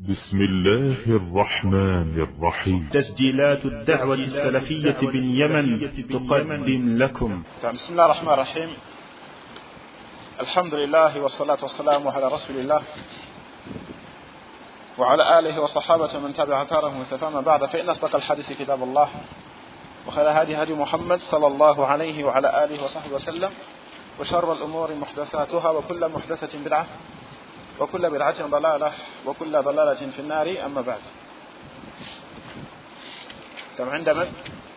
بسم الله الرحمن الرحيم. تسجيلات الدعوة السلفية باليمن تقدم لكم. بسم الله الرحمن الرحيم. الحمد لله والصلاة والسلام على رسول الله وعلى آله وصحابته من تبع أثارهم واستفام بعد، فإن أصدق الحديث كتاب الله، وخير هدي هدي محمد صلى الله عليه وعلى آله وصحبه وسلم، وشر الأمور محدثاتها، وكل محدثة بدعة، وكل بدعة ضلالة، وكل ضلالة في النار. أما بعد، كم عند من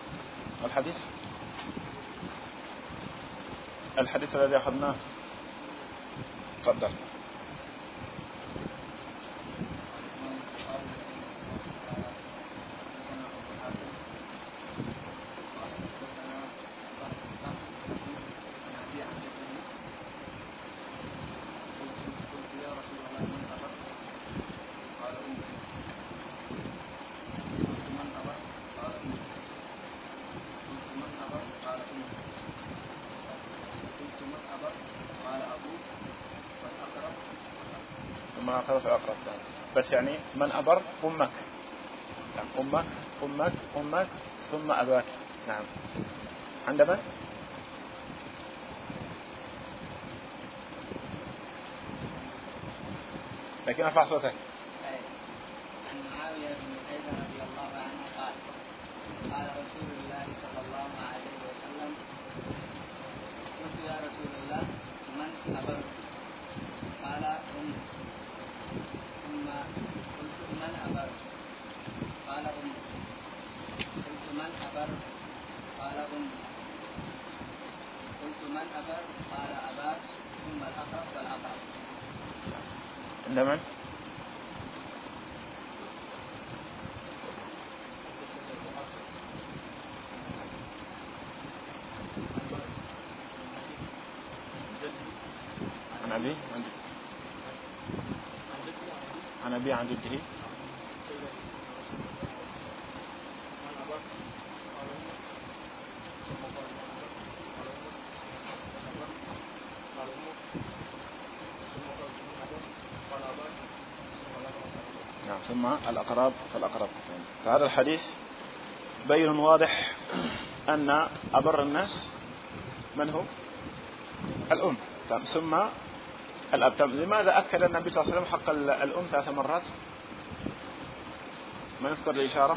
الحديث الذي أخذناه؟ تفضل. أقرب بس، يعني من أبر أمك، يعني أمك ثم أباك. نعم. عندما لكن أرفع صوتك. عن معاوية بن حيدر رضي الله عنه قال: قال رسول الله صلى الله عليه وسلم: قلت يا رسول الله من أبر؟ قال أم. ثم قلت من أبر؟ قال أم. قلت من أبر؟ قال أم. قلت من أبر؟ قال أباك، ثم الأقرب فالأقرب. عندما عن أبي عن جده. نعم. ثم الأقرب فالأقرب. فهذا الحديث بين واضح أن أبر الناس من هو؟ الأم. ثم الأب. لماذا أكد النبي صلى الله عليه وسلم حق الأم 3 مرات؟ ما نذكر الإشارة؟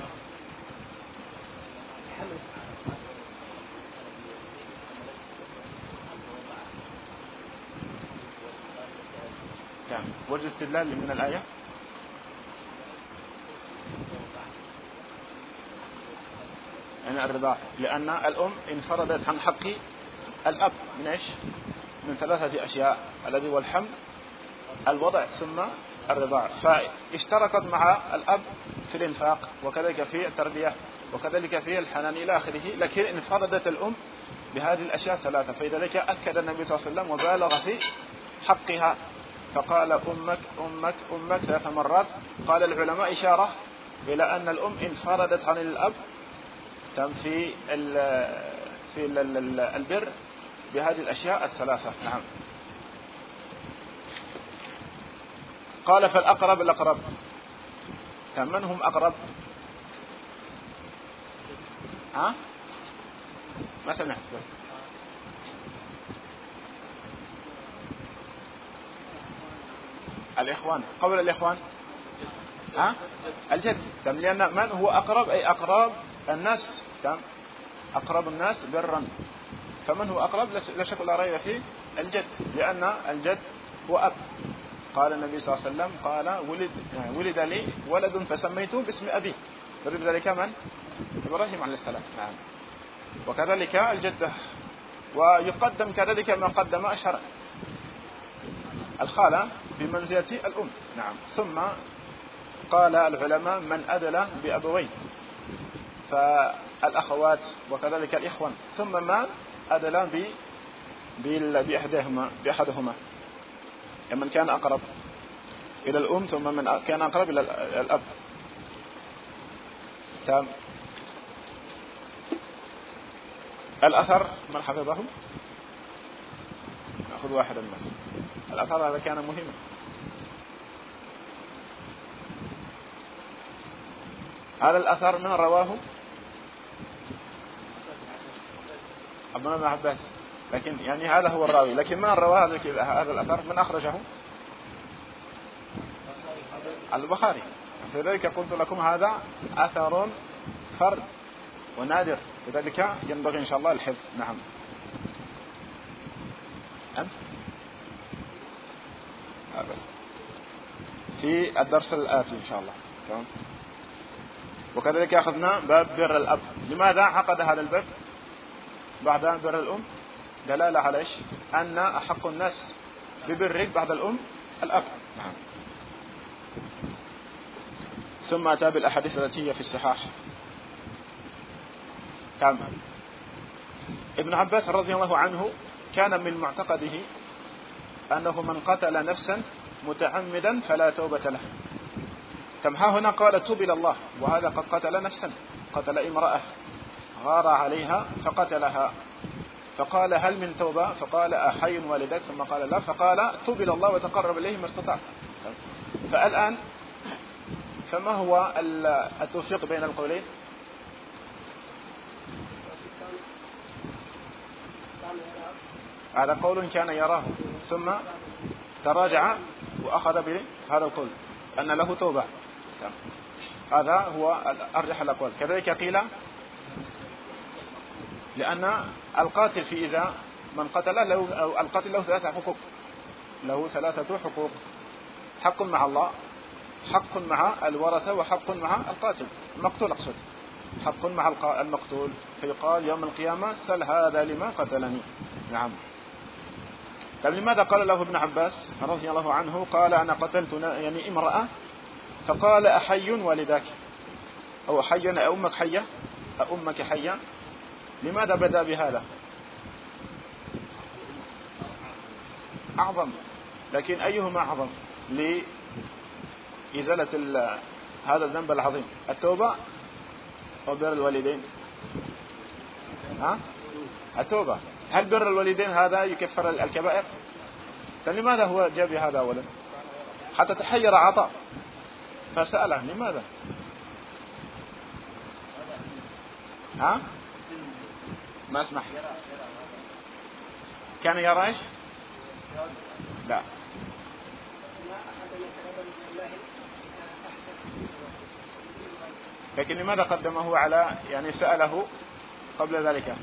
كم وجه استدلال من الآية؟ يعني الرضاع، لأن الأم انفردت عن حق الأب من إيش؟ من 3 أشياء، الذي هو الحمل، الوضع، ثم الرضاع. فاشتركت مع الأب في الإنفاق، وكذلك في التربية، وكذلك في الحنان إلى آخره، لكن انفردت الأم بهذه الأشياء 3. فلذلك أكد النبي صلى الله عليه وسلم وبالغ في حقها، فقال أمك أمك أمك 3 مرات. قال العلماء إشارة إلى أن الأم انفردت عن الأب في البر بهذه الأشياء 3. نعم. قال فالأقرب الأقرب. من هم أقرب؟ ما سمعت بس. الإخوان. قبل الإخوان الجد. لأن من هو أقرب؟ أي أقرب الناس. أقرب الناس برا. فمن هو أقرب؟ لا شك ولا ريب فيه الجد، لأن الجد هو أب. قال النبي صلى الله عليه وسلم: قال ولد لي ولد فسميته باسم أبي. يريد ذلك من؟ إبراهيم عليه السلام. نعم. وكذلك الجدة. ويقدم كذلك ما قدم الشرع، الخالة بمنزلة الأم. نعم. ثم قال العلماء من أدل بأبوين، فالأخوات وكذلك الإخوان. ثم من أدل بأحدهما، من كان أقرب إلى الأم، ثم من كان أقرب إلى الأب. تمام. الأثر من حفظه؟ نأخذ واحدا بس. الأثر هذا كان مهما. هذا الأثر من رواه ابن عباس، لكن يعني هذا هو الراوي، لكن من رواه هذا الأثر من أخرجه البخاري. فلذلك قلت لكم هذا أثر فرد ونادر، لذلك ينبغي إن شاء الله الحفظ. نعم. بس في الدرس الآتي إن شاء الله. تمام. وكذلك أخذنا باب بر الأب. لماذا عقد هذا الباب بعد بر الأم؟ دلالة على إيش؟ أن أحق الناس ببرك بعد الأم الأب. نعم. ثم أتى بالأحاديث التي هي في الصحاح. كان ابن عباس رضي الله عنه كان من معتقده أنه من قتل نفسا متعمدا فلا توبة له. ها هنا قال توب إلى الله، وهذا قد قتل نفسا، قتل امرأة غار عليها فقتلها، فقال هل من توبة؟ فقال أحي والدك؟ ثم قال لا، فقال توب إلى الله وتقرب إليه ما استطعت. فالآن فما هو التوفيق بين القولين؟ هذا قول كان يراه ثم تراجع وأخذ بهذا القول أن له توبة. هذا هو أرجح الأقوال. كذلك قيل لأن القاتل في إذا من قتل له، أو القاتل له ثلاثة حقوق، له ثلاثة حقوق: حق مع الله، حق مع الورثة، وحق مع القاتل المقتول أقصد، حق مع المقتول، فيقال يوم القيامة سل هذا لما قتلني. نعم. طيب لماذا قال له ابن عباس رضي الله عنه قال أنا قتلت يعني امرأة، فقال أحي والداك؟ أو حي أمك حية؟ أمك حية؟ لماذا بدأ بهذا؟ أعظم، لكن أيهما أعظم لإزالة هذا الذنب العظيم؟ التوبة أو بر الوالدين؟ التوبة. هل بر الوالدين هذا يكفر الكبائر؟ فلماذا هو جاب هذا أولا؟ حتى تحير عطاء فسأله لماذا؟ ما اسمح. كان يرى ايش؟ لا. لكن لماذا قدمه على يعني سأله قبل ذلك؟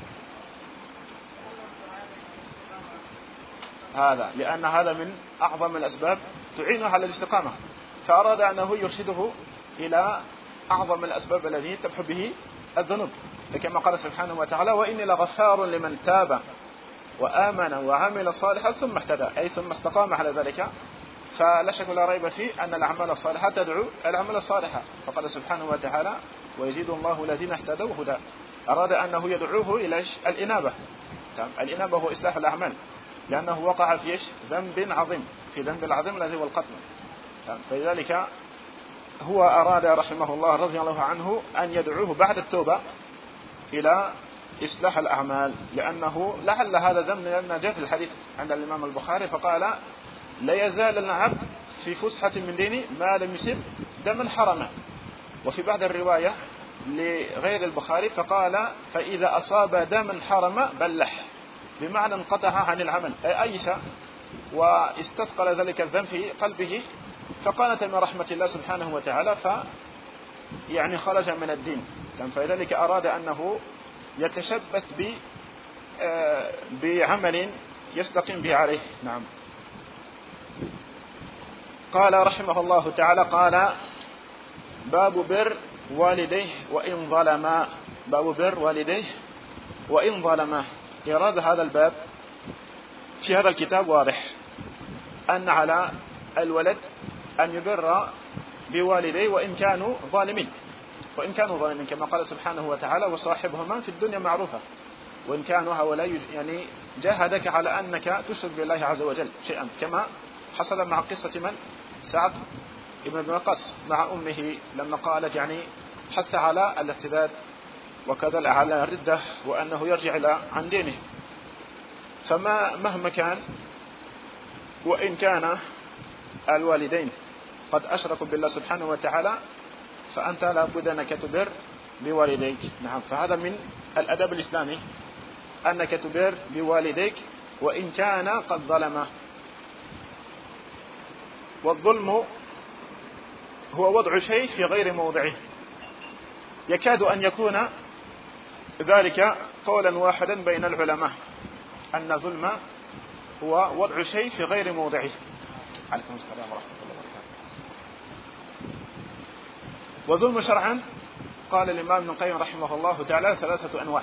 هذا لأن هذا من أعظم الأسباب تعينه على الاستقامة، فأراد أنه يرشده إلى أعظم الأسباب التي تمحو به الذنوب، كما قال سبحانه وتعالى وإني لغفار لمن تاب وآمن وعمل صالحا ثم اهتدى، أي ثم استقام على ذلك. فلا شك ولا ريب فيه أن الأعمال الصالحة تدعو الأعمال الصالحة، فقال سبحانه وتعالى ويزيد الله الذين اهتدوا هدى. أراد أنه يدعوه إلى الإنابة. الإنابة هو إصلاح الأعمال، لأنه وقع في ذنب عظيم، في ذنب العظيم الذي هو القتل. فلذلك هو أراد رحمه الله رضي الله عنه أن يدعوه بعد التوبة إلى إصلاح الأعمال، لأنه لعل هذا ذنب، لأن جاء في الحديث عند الإمام البخاري فقال لا يزال العبد في فسحة من دينه ما لم يصب دما حرما. وفي بعض الرواية لغير البخاري فقال فإذا أصاب دما حرما بلح، بمعنى انقطع عن العمل، أي أيس واستثقل ذلك الذنب في قلبه فقانت من رحمة الله سبحانه وتعالى، يعني خرج من الدين. فلذلك أراد أنه يتشبث بعمل يستقيم به عليه. نعم. قال رحمه الله تعالى قال باب بر والديه وإن ظلما. باب بر والديه وإن ظلما. إيراد هذا الباب في هذا الكتاب واضح أن على الولد أن يبر بوالديه وإن كانوا ظالمين، كما قال سبحانه وتعالى وصاحبهما في الدنيا معروفة، وإن كانوا هؤلاء يعني جاهدك على أنك تشرك بالله عز وجل شيئا، كما حصل مع قصة من؟ سعد ابن أبي وقاص مع أمه لما قالت يعني حتى على الارتداد وكذا على الردة وأنه يرجع عن دينه. مهما كان وإن كان الوالدين قد أشركوا بالله سبحانه وتعالى فأنت لا بد أنك تبر بوالديك. نعم. فهذا من الأدب الإسلامي أنك تبر بوالديك وإن كان قد ظلمه. والظلم هو وضع شيء في غير موضعه. يكاد أن يكون ذلك قولا واحدا بين العلماء أن ظلم هو وضع شيء في غير موضعه. عليكم السلام ورحمة الله وبركاته. وظلم شرعا قال الإمام ابن القيم رحمه الله تعالى 3 أنواع.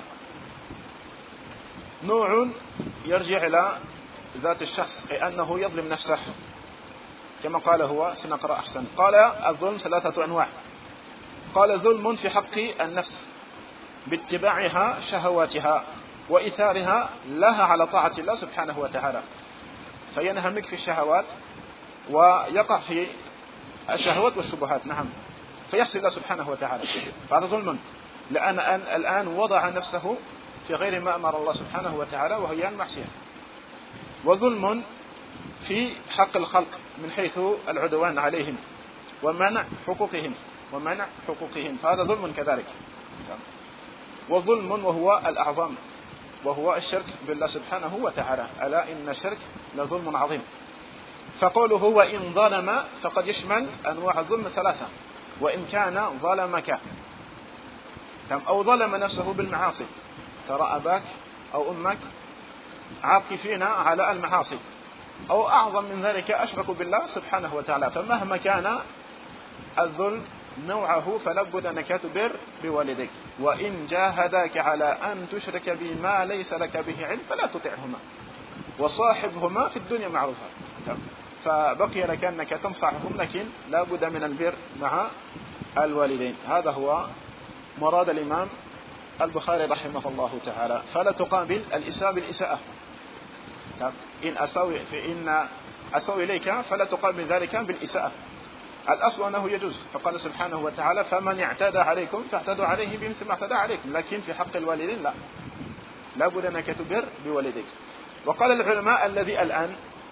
نوع يرجع إلى ذات الشخص أي أنه يظلم نفسه كما قال هو، سنقرأ أحسن. قال الظلم 3 أنواع. قال ظلم في حق النفس باتباعها شهواتها وإثارها لها على طاعة الله سبحانه وتعالى، فينهمك في الشهوات ويقع في الشهوات والشبهات. نعم. فيحصل الله سبحانه وتعالى. فهذا ظلم لأن الآن وضع نفسه في غير ما أمر الله سبحانه وتعالى وهي المعصية. وظلم في حق الخلق من حيث العدوان عليهم ومنع حقوقهم فهذا ظلم كذلك. وظلم وهو الأعظم وهو الشرك بالله سبحانه وتعالى، ألا إن الشرك لظلم عظيم. فقوله وإن ظلم فقد يشمل أنواع الظلم 3، وإن كان ظلمك أو ظلم نفسه بالمعاصي، ترى أباك أو أمك عاكفين على المعاصي، أو أعظم من ذلك أشركوا بالله سبحانه وتعالى. فمهما كان الظلم نوعه فلا بد أنك تبر بوالديك. وإن جاهداك على أن تشرك بما ليس لك به علم فلا تطعهما وصاحبهما في الدنيا معروفا. فبقي لك أنك تنصحهم، لكن لا بد من البر مع الوالدين. هذا هو مراد الإمام البخاري رحمه الله تعالى. فلا تقابل الإساءة بالإساءة. إن أسوء إليك فلا تقابل ذلك بالإساءة. الأصل أنه يجوز، فقال سبحانه وتعالى فمن اعتدى عليكم فاعتدوا عليه بمثل ما اعتدى عليكم. لكن في حق الوالدين لا بد أنك تبر بوالديك. وقال العلماء الذي الآن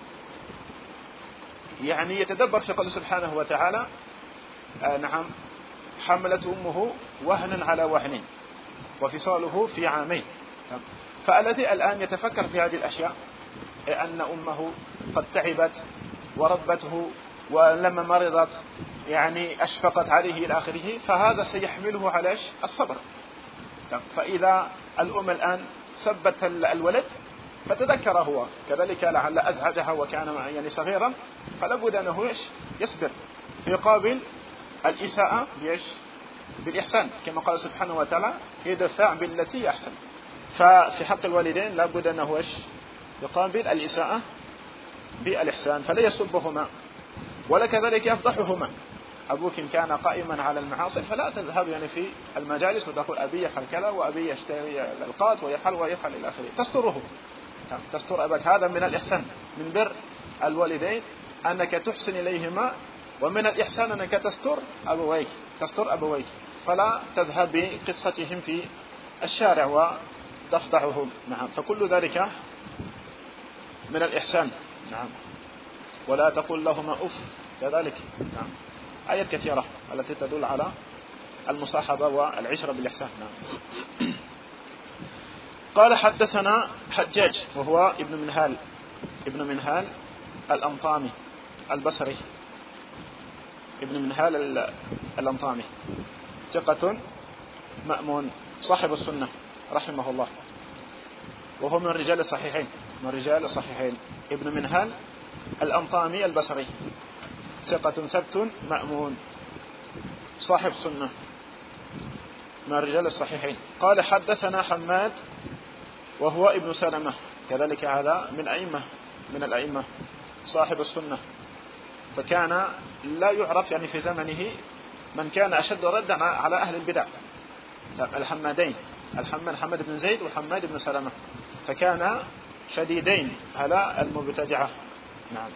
يعني يتدبر في قوله سبحانه وتعالى نعم حملت أمه وهنا على وهن وفصاله في عامين. فالذي الآن يتفكر في هذه الأشياء أن أمه قد تعبت وربته ولما مرضت يعني أشفقت عليه إلى آخره، فهذا سيحمله على الصبر. فإذا الأم الآن سبت الولد فتذكر هو كذلك لعل أزعجها وكان يعني صغيرا، فلا بد أنه يصبر في قابل الإساءة بالإحسان كما قال سبحانه وتعالى يدفع بالتي أحسن. ففي حق الوالدين لا بد أنه يقابل الإساءة بالإحسان، فلا يسبهما ولا كذلك يفضحهما. أبوك إن كان قائما على المعاصي فلا تذهب يعني في المجالس وتقول أبي يفعل كذا وأبي يشتري الألقات ويفعل إلى آخره. تستره، تستر أباك. هذا من الإحسان، من بر الوالدين أنك تحسن إليهما، ومن الإحسان أنك تستر أبويك فلا تذهب بقصتهم في الشارع وتفضحهم. نعم. فكل ذلك من الإحسان. نعم. ولا تقل لهما أف كذلك. نعم. آيات كثيرة التي تدل على المصاحبة والعشرة بالإحسان. نعم. قال حدثنا حجاج وهو ابن منهال الأنطامي البصري، ابن منهال الأنطامي ثقة مأمون صاحب السنة رحمه الله، وهو من رجال الصحيحين. ابن منهال الأنطامي البصري ثقة ثبت مأمون صاحب سنة من رجال الصحيحين. قال حدثنا حماد وهو ابن سلمة كذلك، هذا من الأئمة صاحب السنة، فكان لا يعرف يعني في زمنه من كان أشد ردا على أهل البدع، الحمادين حماد بن زيد وحماد بن سلمة، فكان شديدين على المبتدعة. نعم.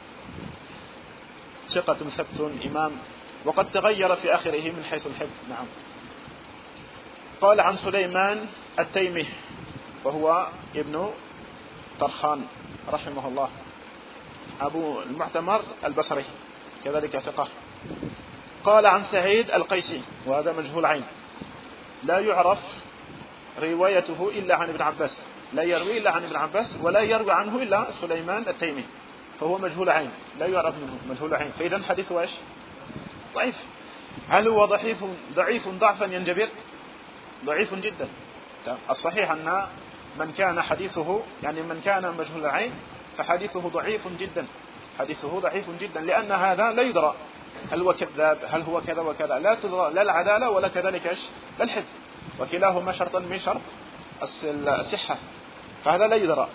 ثقة ثبت إمام، وقد تغير في آخره من حيث الحفظ. نعم. قال عن سليمان التيمي وهو ابن طرخان رحمه الله أبو المعتمر البصري كذلك ثقة. قال عن سعيد القيسي، وهذا مجهول عين، لا يعرف روايته إلا عن ابن عباس، لا يروي إلا عن ابن عباس، ولا يروي عنه إلا سليمان التيمي، فهو مجهول عين لا يعرف منه، مجهول عين، فإذا حديثه إيش؟ ضعيف. هل هو ضعيف ضعفا ينجبر؟ ضعيف جدا. الصحيح أن من كان حديثه، يعني من كان مجهول العين فحديثه ضعيف جدا، حديثه ضعيف جدا، لأن هذا لا يدرى هل هو كذاب، هل هو كذا وكذا، لا تدرى لا العدالة ولا كذلك إيش؟ لا الحفظ، وكلاهما شرطا من شرط الصحة، فهذا لا يدرى.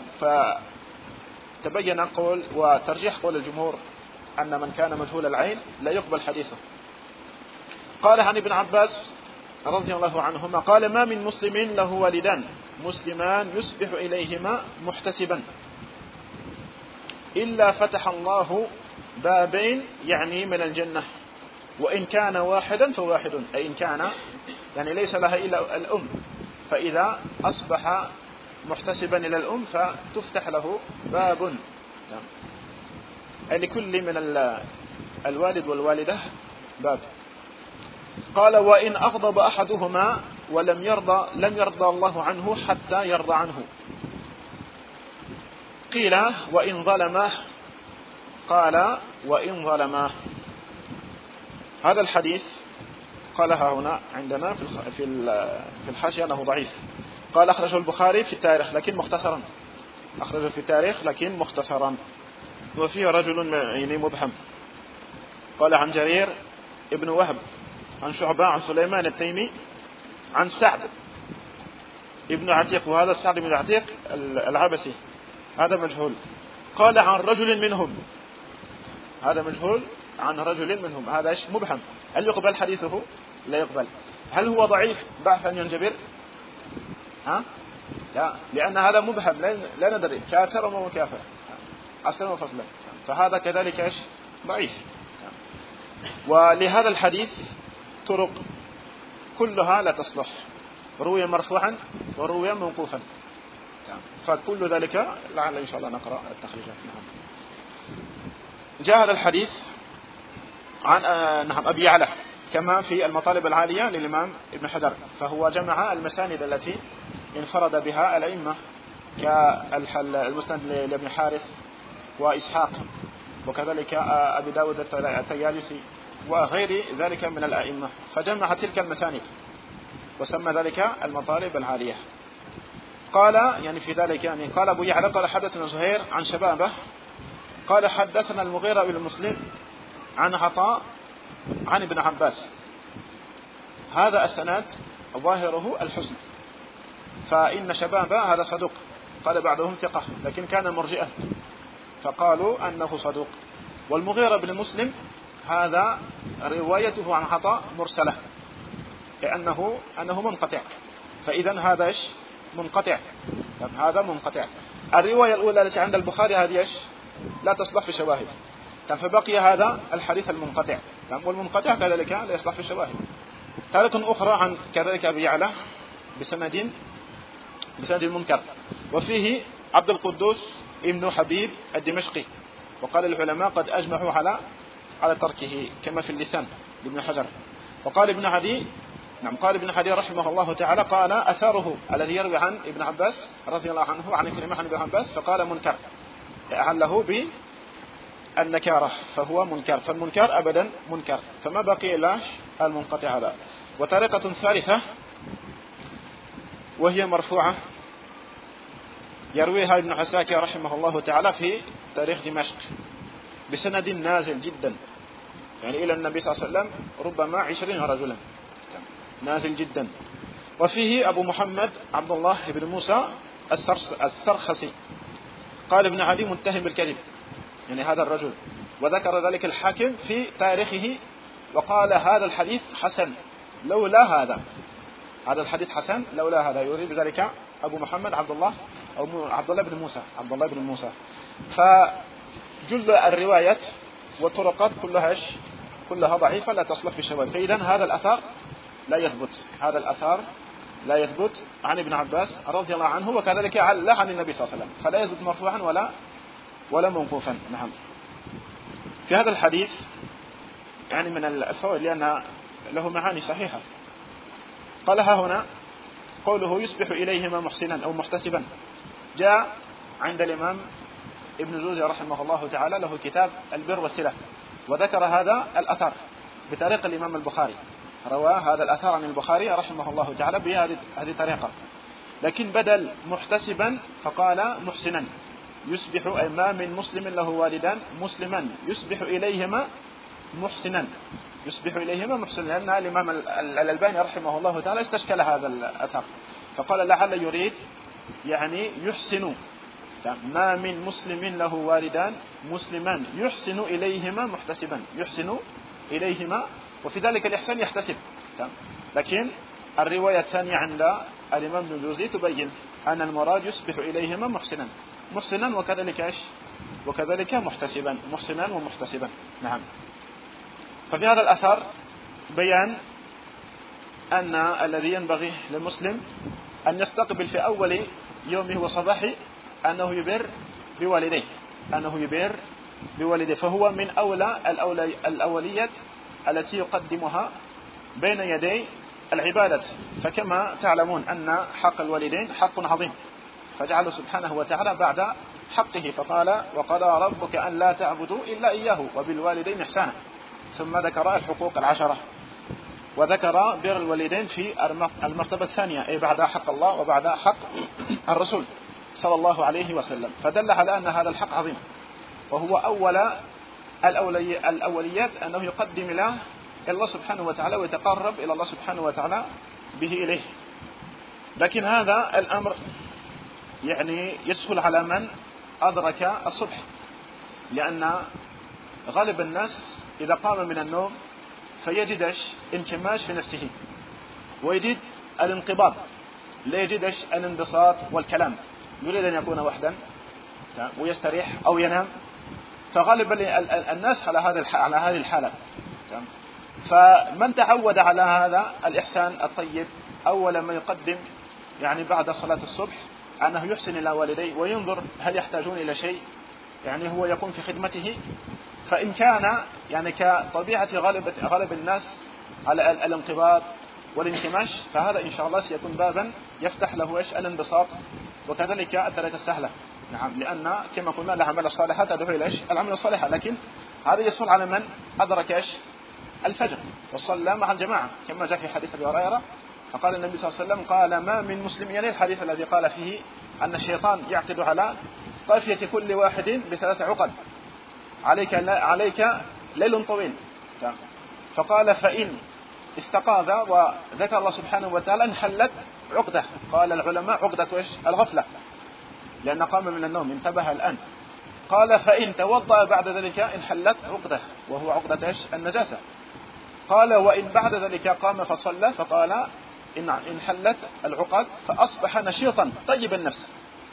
فتبين قول وترجيح قول الجمهور أن من كان مجهول العين لا يقبل حديثه. قال عن ابن عباس رضي الله عنهما قال: ما من مسلم له والدان مسلمان يسبح إليهما محتسبا إلا فتح الله بابين، يعني من الجنة، وإن كان واحدا فواحد، أي إن كان يعني ليس لها إلا الأم، فإذا أصبح محتسبا إلى الأم فتفتح له باب، أي لكل من الوالد والوالدة باب. قال: وإن أغضب أحدهما ولم يرضى لم يرضى الله عنه حتى يرضى عنه. قيل: وإن ظلمه؟ قال: وإن ظلمه. هذا الحديث قالها هنا عندنا في الحاشية أنه ضعيف. قال: أخرجه البخاري في التاريخ لكن مختصرا، أخرجه في التاريخ لكن مختصرا، وفيه رجل يعني مبهم. قال: عن جرير ابن وهب عن شعبة عن سليمان التيمي عن سعد ابن عتيق، وهذا سعد بن عتيق العبسي، هذا مجهول. قال: عن رجل منهم، هذا مجهول، عن رجل منهم، هذا مبهم. هل يقبل حديثه؟ لا يقبل. هل هو ضعيف ضعفا ينجبر؟ لا، لأن هذا مبهم، لا ندري كافر أو مكافر أصلا وفصلا، فهذا كذلك ضعيف. ولهذا الحديث طرق كلها لا تصلح، روي مرفوعا وروي موقوفا، فكل ذلك لعل إن شاء الله نقرأ التخريجات. جاء هذا الحديث عن أبي يعلى كما في المطالب العالية للإمام ابن حجر، فهو جمع المساند التي انفرد بها الأئمة كالمسند لابن حارث وإسحاق، وكذلك أبي داود الطيالسي وغير ذلك من الأئمة، فجمع تلك المساند وسمى ذلك المطالب العالية. قال يعني في ذلك يعني قال أبو يعلى قال: حدثنا زهير عن شبابه قال: حدثنا المغيرة بن مسلم عن عطاء عن ابن عباس. هذا السند ظاهره الحسن، فإن شبابه هذا صدوق، قال بعضهم ثقة، لكن كان مرجئا فقالوا أنه صدوق. والمغيرة بن مسلم هذا روايته عن عطاء مرسلة، لأنه منقطع، فإذا هذا منقطع، هذا منقطع. الرواية الأولى التي عند البخاري هذه لا تصلح في شواهد، فبقي هذا الحديث المنقطع، والمنقطع كذلك لا يصلح في الشواهد. ثالثة أخرى عن كذلك أبي يعلى بسند المنكر، وفيه عبد القدوس ابن حبيب الدمشقي، وقال العلماء قد أجمعوا على تركه كما في اللسان لابن حجر. وقال ابن عدي قال ابن حدي رحمه الله تعالى قال: أثاره الذي يروي عن ابن عباس رضي الله عنه عن كلمة عن ابن عباس، فقال منكر، أعله بالنكارة، فهو منكر، فالمنكر أبدا منكر، فما بقي إلا المنقطع هذا. وطريقة ثالثة وهي مرفوعة يرويها ابن عساكر رحمه الله تعالى في تاريخ دمشق بسند نازل جدا، يعني إلى النبي صلى الله عليه وسلم ربما 20 رجلا، نازل جدا. وفيه أبو محمد عبد الله بن موسى السرخسي قال ابن عدي متهم بالكذب، يعني هذا الرجل، وذكر ذلك الحاكم في تاريخه وقال: هذا الحديث حسن لولا هذا، هذا الحديث حسن لولا هذا، يريد بذلك أبو محمد عبد الله بن موسى. فجل الروايات والطرقات كلها ضعيفة لا تصلح في الشواهد، فإذا هذا الأثر لا يثبت عن ابن عباس رضي الله عنه، وكذلك لا عن النبي صلى الله عليه وسلم، فلا يثبت مرفوعا ولا موقوفا. نعم. في هذا الحديث يعني من الفوائد لأن له معاني صحيحة. قالها هنا قوله يصبح إليهما محسنا أو محتسبا، جاء عند الإمام ابن جوزي رحمه الله تعالى له كتاب البر والصلة، وذكر هذا الأثر بطريق الإمام البخاري، روى هذا الأثر عن البخاري رحمه الله تعالى بهذه الطريقة، لكن بدل محتسبا فقال محسنا. يصبح أي ما من مسلم له والدان مسلما يصبح إليهما محسنا، يصبح إليهما محسنا، لأن الإمام الألباني رحمه الله تعالى استشكل هذا الأثر فقال لعل يريد يعني يحسن، ما من مسلم له والدان مسلمان يحسن إليهما محتسبا، يحسن إليهما، وفي ذلك الإحسان يحتسب. لكن الرواية الثانية عند الإمام ابن جوزي تبين أن المراد يصبح إليهما محسنا، محسنا وكذلك إيش؟ وكذلك محتسبا، محسنا ومحتسبا. نعم. ففي هذا الأثر بيان أن الذي ينبغي للمسلم أن يستقبل في أول يومه وصباحه أنه يبر بوالديه، أنه يبر بوالديه، فهو من أولى الأوليات التي يقدمها بين يدي العبادة. فكما تعلمون أن حق الوالدين حق عظيم، فجعله سبحانه وتعالى بعد حقه فقال وقضى ربك أن لا تعبدوا إلا إياه وبالوالدين إحسانا، ثم ذكر الحقوق العشرة وذكر بر الوالدين في المرتبة الثانية، أي بعد حق الله وبعد حق الرسول صلى الله عليه وسلم، فدل على أن هذا الحق عظيم، وهو أول الأوليات أنه يقدم إلى الله سبحانه وتعالى ويتقرب إلى الله سبحانه وتعالى به إليه. لكن هذا الأمر يعني يسهل على من أدرك الصبح، لأن غالب الناس إذا قام من النوم فيجدش انكماش في نفسه ويجد الانقباض، لا يجدش الانبساط والكلام، يريد أن يكون وحدا ويستريح أو ينام، فغالب الناس على هذه الحالة. فمن تعود على هذا الإحسان الطيب أول ما يقدم يعني بعد صلاة الصبح أنه يحسن إلى والديه وينظر هل يحتاجون إلى شيء، يعني هو يقوم في خدمته. فإن كان يعني كطبيعة غالب الناس على الانقباض والانكماش، فهذا إن شاء الله سيكون بابا يفتح له الانبساط وكذلك الطريقة السهلة. نعم، لأن كما قلنا الأعمال الصالحة تدعو إلى العمل الصالحة، لكن هذا يسهل على من أدرك الفجر وصلى مع الجماعة، كما جاء في حديث أبي هريرة فقال النبي صلى الله عليه وسلم قال ما من مسلم، يعني الحديث الذي قال فيه أن الشيطان يعقد على قافية كل واحد ب3 عقد، عليك ليل طويل. فقال فإن استقاذ وذكر الله سبحانه وتعالى انحلت عقدة، قال العلماء عقدة الغفلة، لأن قام من النوم انتبه الآن. قال فإن توضأ بعد ذلك انحلت عقدة، وهو عقدة النجاسة. قال وإن بعد ذلك قام فصلى، فقال إن انحلت العقد فأصبح نشيطا طيب النفس،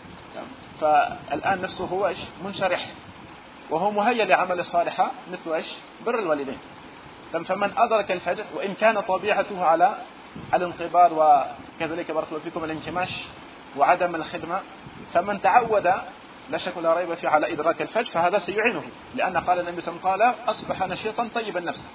فالآن نفسه هو منشرح وهو مهيأ لعمل الصالحة مثل بر الوالدين. فمن أدرك الفجر وإن كان طبيعته على الانقباض وكذلك بارك الله فيكم الانكماش وعدم الخدمة، فمن تعود لا شك ولا ريب فيه على إدراك الفجر فهذا سيعينه، لأن قال النبي صلى الله عليه وسلم قال أصبح نشيطا طيب النفس،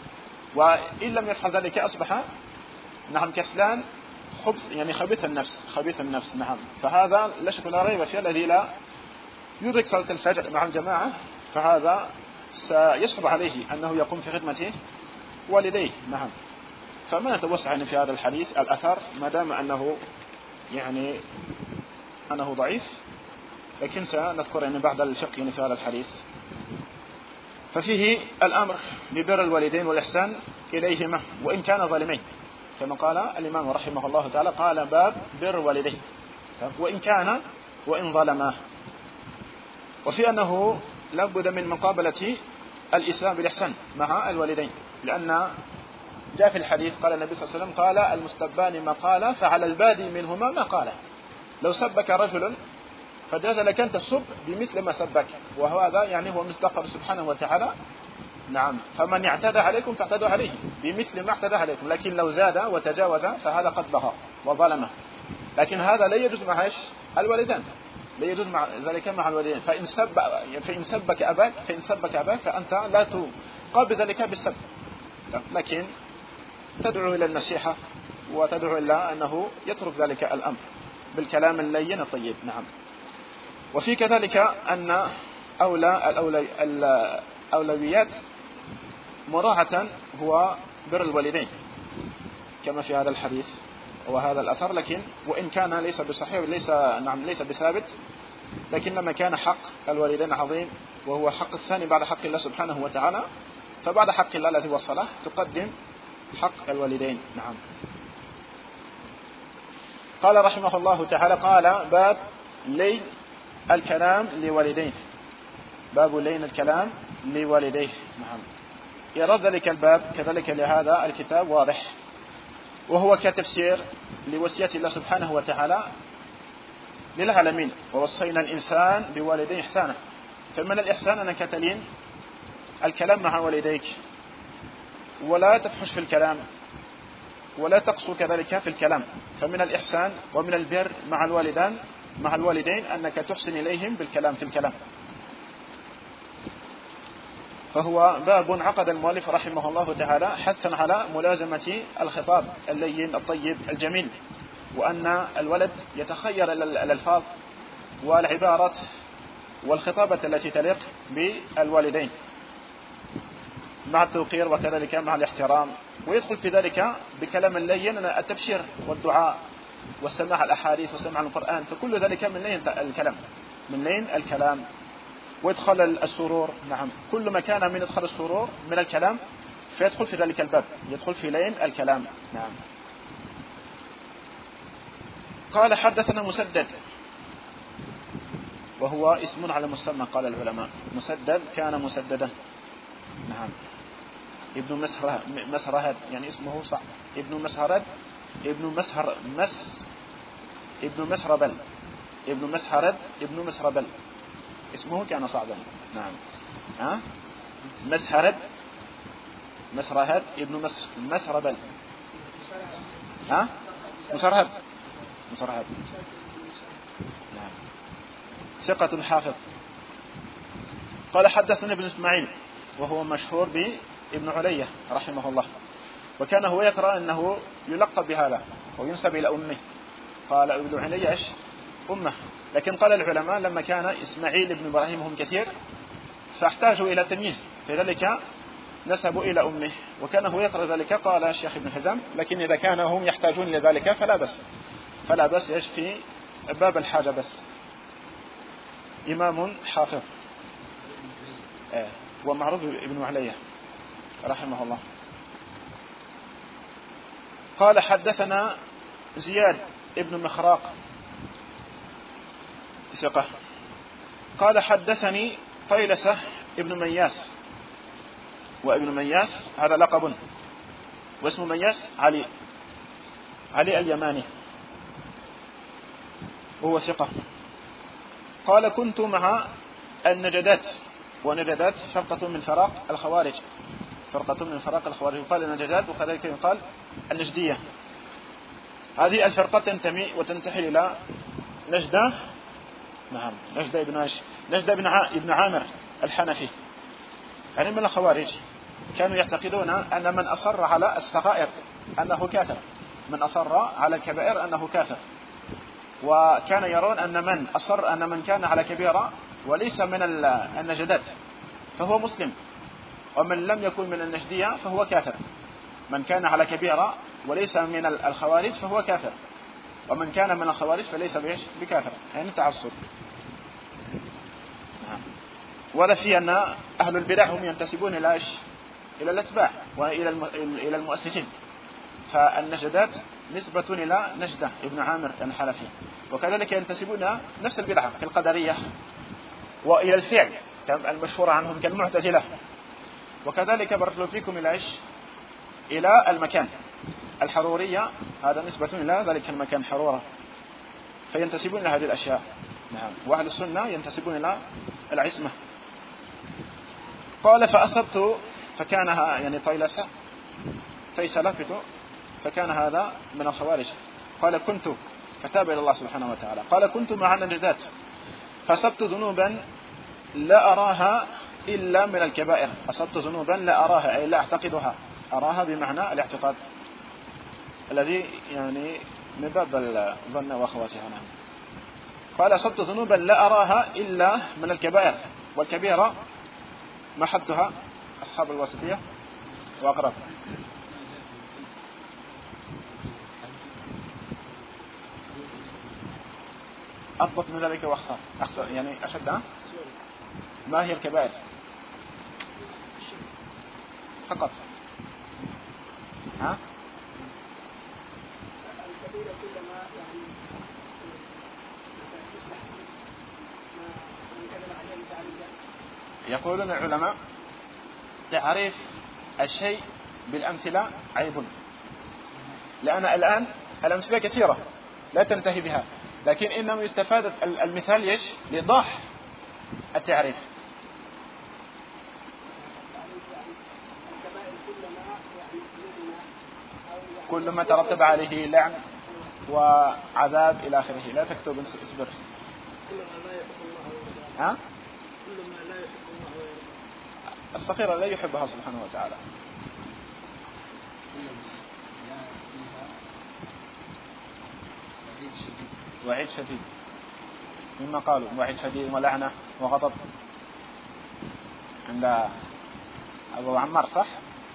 وإن لم يفعل ذلك أصبح نعم كسلان خبيث النفس. نعم، فهذا لا شك ولا ريب فيه الذي لا يدرك صلاة الفجر مع الجماعة فهذا سيصعب عليه أنه يقوم في خدمته والديه. نعم، فما نتوسع في هذا الحديث الأثر ما دام أنه أنه ضعيف، لكن سنذكر بعد الشق في هذا الحديث. ففيه الأمر ببر الوالدين والإحسان إليهما وإن كان ظالمين، كما قال الإمام رحمه الله تعالى قال باب بر والديه وإن ظلماه. وفي أنه لابد من مقابلة الإسلام بالإحسان مع الوالدين، لأن جاء في الحديث قال النبي صلى الله عليه وسلم قال المستبان ما قال فعلى البادي منهما ما قال. لو سبك رجل فجاز لك أن تسب بمثل ما سبك، وهذا هو مصداق سبحانه وتعالى. نعم، فمن اعتدى عليكم فاعتدوا عليه بمثل ما اعتدى عليكم، لكن لو زاد وتجاوز فهذا قد بغى وظلمه. لكن هذا لا يجوز مع الوالدان، لا يجوز مع ذلك مع الوالدين. فإن سبك أباك فأنت لا تقابل ذلك بالسب، لكن تدعو إلى النصيحة وتدعو إلى أنه يترك ذلك الأمر بالكلام اللين الطيب. نعم. وفي كذلك أن الأولويات مراعاة هو بر الوالدين كما في هذا الحديث وهذا الأثر، لكن وإن كان ليس بصحيح ليس بثابت، لكن لما كان حق الوالدين عظيم وهو حق الثاني بعد حق الله سبحانه وتعالى، فبعد حق الله الذي هو الصلاة تقدم حق الوالدين. نعم. قال رحمه الله تعالى: قال باب لين الكلام لوالديه. باب لين الكلام لوالديه. نعم. يرى ذلك الباب كذلك لهذا الكتاب واضح، وهو كتفسير لوصية الله سبحانه وتعالى للعالمين: ووصينا الإنسان بوالديه إحسانا. فمن الإحسان أنك تلين الكلام مع والديك، ولا تفحش في الكلام، ولا تقسو كذلك في الكلام. فمن الإحسان ومن البر مع الوالدين أنك تحسن إليهم بالكلام في الكلام. فهو باب عقد المؤلف رحمه الله تعالى حثا على ملازمة الخطاب اللين الطيب الجميل، وأن الولد يتخير الألفاظ والعبارات والخطابة التي تليق بالوالدين مع التوقير وكذلك مع الاحترام، ويدخل في ذلك بكلام اللين التبشير والدعاء والسماع الأحاديث وسماع القرآن، فكل ذلك من لين الكلام. ويدخل السرور. نعم. كل ما كان من يدخل السرور من الكلام فيدخل في ذلك الباب، يدخل في لين الكلام. نعم. قال: حدثنا مسدد، وهو اسم على مسمى قال العلماء. مسدد كان مسددا. نعم. ابن مسهرد يعني اسمه صعب. ابن مسهرد ابن مسهربل اسمه كان صعبا. نعم. مسرهد ابن مسهربل. مسرهد. نعم. ثقة حافظ. قال: حدثنا ابن إسماعيل، وهو مشهور بابن علية رحمه الله، وكان هو يقرأ أنه يلقب بهذا وينسب إلى أمه. قال ابن علية إيش؟ أمه. لكن قال العلماء لما كان إسماعيل بن إبراهيم هم كثير فاحتاجوا إلى تمييز، فذلك نسبوا إلى أمه، وكان هو يقرأ ذلك. قال الشيخ ابن حزم: لكن إذا كان هم يحتاجون إلى ذلك فلا بس إيش في باب الحاجة بس. إمام حافظ ومعروف ابن علية رحمه الله. قال: حدثنا زياد ابن مخراق ثقة. قال: حدثني طيلسة ابن مياس، وابن مياس هذا لقب، واسم مياس علي اليماني، وهو ثقة. قال: كنت مع النجدات، ونجدات فرقة من فراق الخوارج، يقال النجدات وكذلك يقال النجدية. هذه الفرقة تنتمي وتنتحي إلى نجدة. نعم. نجدة بن عامر الحنفي، يعني من الخوارج. كانوا يعتقدون أن من أصر على الصغائر أنه كافر، من أصر على الكبائر أنه كافر، وكان يرون أن من كان على كبيرة وليس من النجدات فهو مسلم، ومن لم يكن من النجدية فهو كافر. من كان على كبيرة وليس من الخوارج فهو كافر، ومن كان من الخوارج فليس بكافر، يعني تعصب. ولا في أن أهل البدع هم ينتسبون إلى الأتباع وإلى المؤسسين، فالنجدات نسبة إلى نجدة ابن عامر الحنفي، وكذلك ينتسبون نفس البدعة كالقدرية وإلى الفعل المشهور عنهم كالمعتزلة، وكذلك بارك فيكم إلى المكان الحرورية، هذا نسبة إلى ذلك المكان حرورة، فينتسبون إلى هذه الأشياء. نعم. وأهل السنة ينتسبون إلى العصمة. قال: فأصبت، فكانها يعني طيلسة فكان هذا من الخوارج. قال: كنت، فتاب إلى الله سبحانه وتعالى. قال: كنت مع النجدات فأصبت ذنوبا لا أراها إلا من الكبائر. أصبت ذنوبا لا أراها أي لا أعتقدها، أراها بمعنى الاعتقاد الذي يعني من باب الظن وأخواتها. نعم. قال أصبت ذنوبا لا أراها إلا من الكبائر، والكبيرة ما حدها أصحاب الوسطية وأقرب؟ أضبط من ذلك وأخسر يعني أشد. ما هي الكبائر فقط؟ ها؟ الكبيرة كلما يعني يقولون العلماء تعريف الشيء بالأمثلة عيب، لأن الآن الأمثلة كثيرة لا تنتهي بها، لكن إنما يستفاد المثال إيش؟ لإيضاح التعريف. كل ما ترتب عليه لعن وعذاب إلى آخره. لا تكتب اصبر. ها؟ الصغيرة لا يحبها سبحانه وتعالى. وعيد شديد مما قالوا، وعيد شديد ولعنة وغضب عند أبو عمار صح؟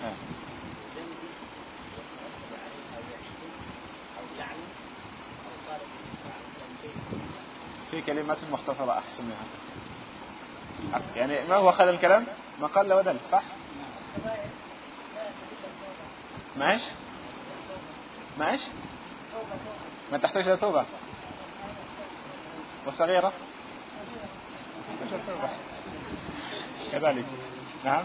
في كلمات مختصرة أحسن منها. يعني ما هو خلل الكلام؟ ما قال ودل صح؟ ماش ما تحتاج إلى توبة. والصغيرة كذلك. نعم.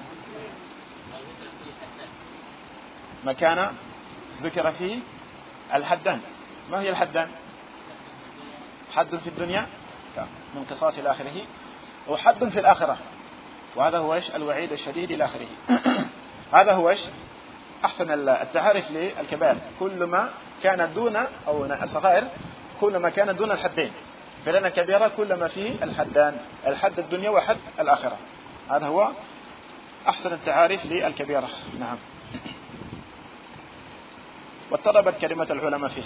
مكان ذكر فيه الحدان. ما هي الحدان؟ حد في الدنيا من قصاص إلى آخره، وحد في الآخرة، وهذا هو إيش؟ الوعيد الشديد إلى آخره. هذا هو إيش؟ أحسن التعارف للكبائر. كل ما كان دون أو الصغائر كل ما كان دون الحدين، فلأن الكبيرة كل ما فيه الحدان، الحد الدنيا وحد الآخرة. هذا هو أحسن التعارف للكبيرة. نعم. واضطربت كلمة العلماء فيه.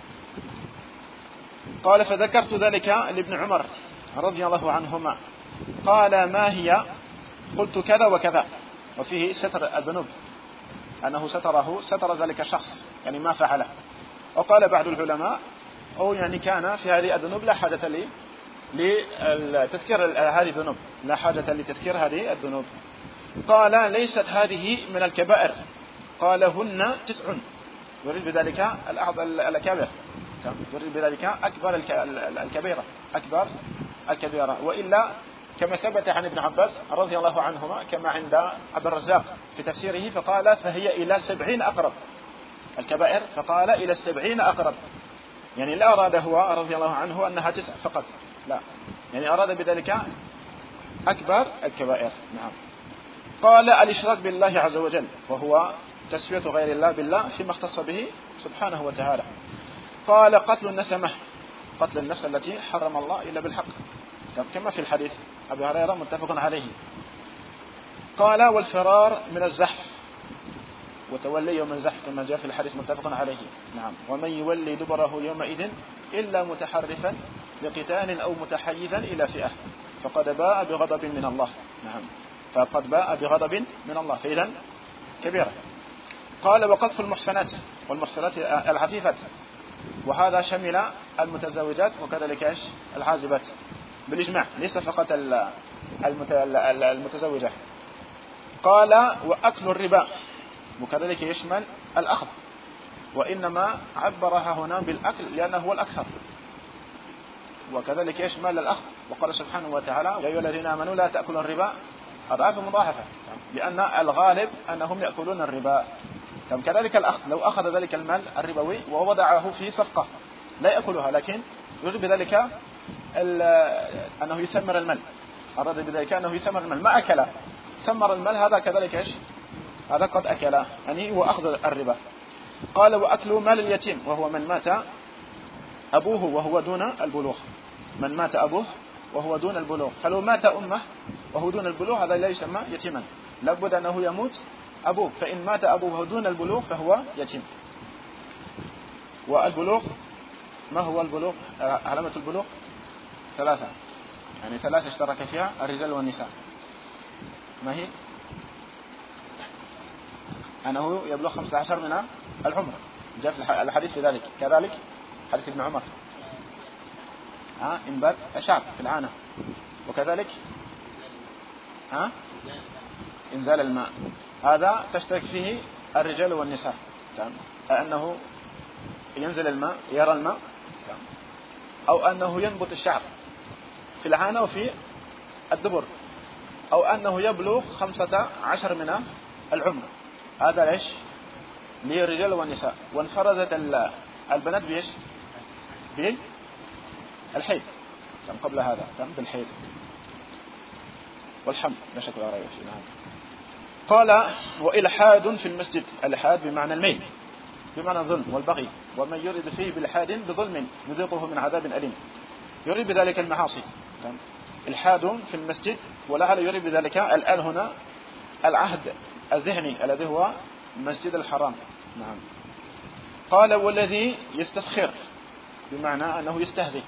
قال فذكرت ذلك لابن عمر رضي الله عنهما قال ما هي؟ قلت كذا وكذا. وفيه ستر الذنوب، أنه ستر ذلك الشخص يعني ما فعله. وقال بعض العلماء أو يعني كان في هذه الذنوب لا حاجة لتذكير هذه الذنوب، لا حاجة لتذكير هذه الذنوب. قال ليست هذه من الكبائر، قال هن 9. يريد بذلك الكبائر، يريد بذلك أكبر الكبيرة، أكبر الكبيرة. وإلا كما ثبت عن ابن عباس رضي الله عنهما كما عند عبد الرزاق في تفسيره فقال فهي إلى 70 أقرب الكبائر، فقال إلى 70 أقرب. يعني لا أراد هو رضي الله عنه أنها 9 فقط، لا، يعني أراد بذلك أكبر الكبائر. نعم. قال الإشراك بالله عز وجل، وهو تسوية غير الله بالله فيما اختص به سبحانه وتعالى. قال قتل النسمة، قتل النفس التي حرم الله إلا بالحق، كما في الحديث أبي هريرة متفق عليه. قال والفرار من الزحف، وتولي يوم الزحف كما جاء في الحديث متفق عليه. نعم. ومن يولي دبره يومئذ إلا متحرفا لقتال أو متحيزا إلى فئة فقد باء بغضب من الله. نعم. فقد باء بغضب من الله، فإذا كبيرة. قال وقذف المحصنات، والمحصنات العفيفات، وهذا شمل المتزوجات وكذلك العازبات بالإجماع، ليس فقط المتزوجة. قال وأكل الربا، وكذلك يشمل الأخذ، وإنما عبرها هنا بالأكل لأنه هو الأكثر، وكذلك يشمل الأخذ. وقال سبحانه وتعالى يا أيها الذين آمنوا لا تأكلوا الربا أضعافا مضاعفة، لأن الغالب أنهم يأكلون الربا. كذلك الأخذ، لو أخذ ذلك المال الربوي ووضعه في صفقة لا يأكلها، لكن يريد بذلك أنه يثمر المال، أراد بذلك أنه يثمر المال، ما أكل ثمر المال، هذا كذلك إيش؟ هذا قد أكل، يعني هو أخذ الربا. قال وأكل مال اليتيم، وهو من مات أبوه وهو دون البلوغ، من مات أبوه وهو دون البلوغ. فلو مات أمه وهو دون البلوغ هذا لا يسمى يتيما، لابد أنه يموت أبوه، فإن مات أبوه دون البلوغ فهو يتيم. والبلوغ ما هو البلوغ؟ علامة البلوغ 3، يعني 3 اشترك فيها الرجال والنساء. ما هي؟ أنه يبلغ 15 من العمر، جاء في الحديث في ذلك، كذلك حديث ابن عمر إنبات الشعر في العانة، وكذلك إنزال الماء، هذا تشترك فيه الرجال والنساء. أنه ينزل الماء، يرى الماء، أو أنه ينبت الشعر في العانة وفي الدبر، أو أنه يبلغ 15 من العمر، هذا ليش؟ للرجال والنساء. وانفردت البنات بيش؟ بالحيض قبل هذا بالحيض والحمل، لا شك ولا ريب فيه. نعم. قال وإلحاد في المسجد، الإلحاد بمعنى الميل، بمعنى الظلم والبغي، ومن يرد فيه بالحاد بظلم نذيقه من عذاب أليم، يريد بذلك المعاصي. إلحاد في المسجد، ولعل يريد بذلك الآن هنا العهد الذهني الذي هو المسجد الحرام. نعم. قال والذي يستسخر، بمعنى أنه يستهزئ،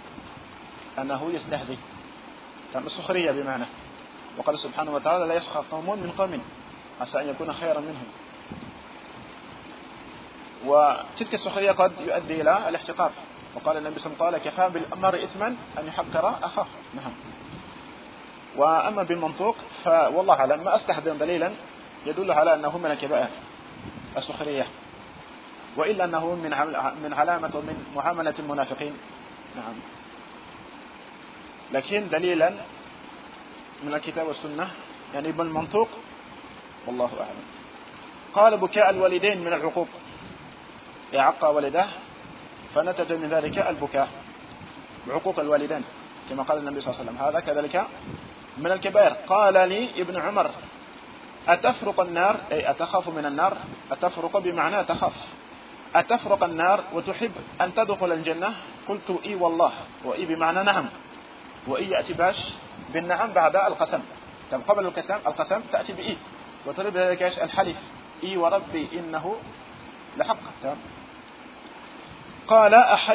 السخرية بمعنى. وقال سبحانه وتعالى لا يسخر قوم من قوم عسى أن يكون خيرا منهم. وتلك السخرية قد يؤدي إلى الاحتقار، وقال النبي صلى الله عليه وسلم كفى بالمرء إثما أن يحقر أخاه. نعم. وأما بالمنطوق فوالله أعلم ما أستحضر دليلا يدل على أنه من الكبائر السخرية، وإلا أنه من علامة ومن معاملة المنافقين. نعم. لكن دليلا من الكتاب والسنة يعني بالمنطوق والله أعلم. قال بكاء الوالدين من العقوق، يعق والده فنتج من ذلك البكاء بعقوق الوالدين، كما قال النبي صلى الله عليه وسلم هذا كذلك من الكبائر. قال لي ابن عمر أتفرق النار، أي أتخاف من النار، أتفرق بمعنى تخاف، أتفرق النار وتحب أن تدخل الجنة؟ قلت إي والله، وإي بمعنى نعم، وإي يأتي باش بالنعم بعد القسم، قبل القسم تأتي بإي، وتريد ذلك الحلف، إي وربي إنه لحق. قال